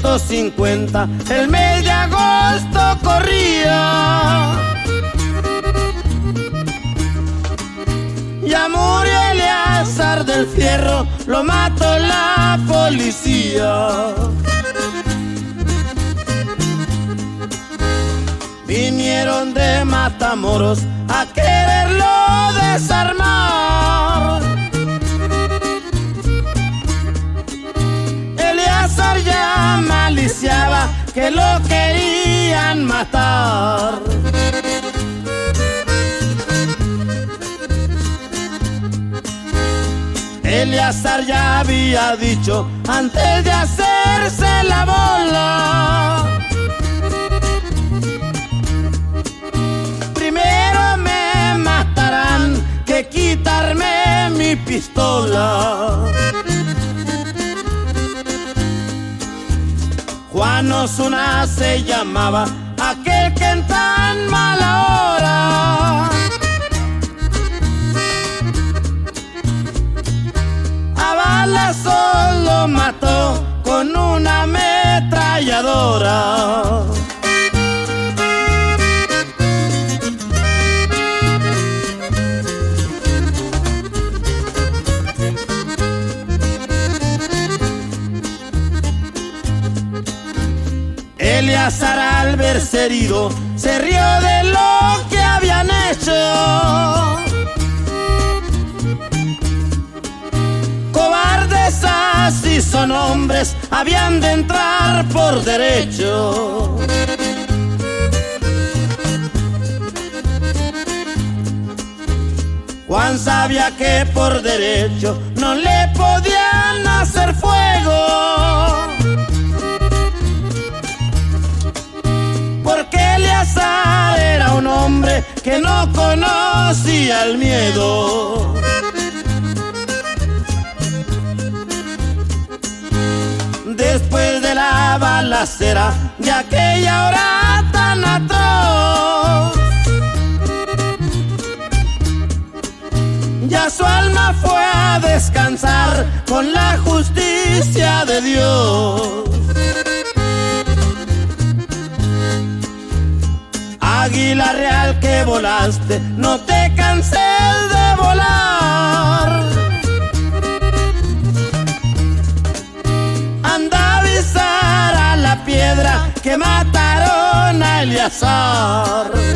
1950, el mes de agosto corría. Ya murió Eleazar del Fierro, lo mató la policía. Vinieron de Matamoros a quererlo desarmar. Eleazar ya maliciaba que lo querían matar. Eleazar ya había dicho antes de hacerse la bola: primero me matarán que quitarme mi pistola. Juan Osuna se llamaba, aquel que en tan mala hora a balazos lo mató con una ametralladora. Eleazar, al verse herido, se rió de lo que habían hecho. Cobardes así son hombres, habían de entrar por derecho. Juan sabía que por derecho no le podían hacer fuego, porque Eleazar era un hombre que no conocía el miedo. Después de la balacera de aquella hora tan atroz, ya su alma fue a descansar con la justicia de Dios. Águila real que volaste, no te canses de volar. Anda a avisar a la piedra que mataron a Eleazar.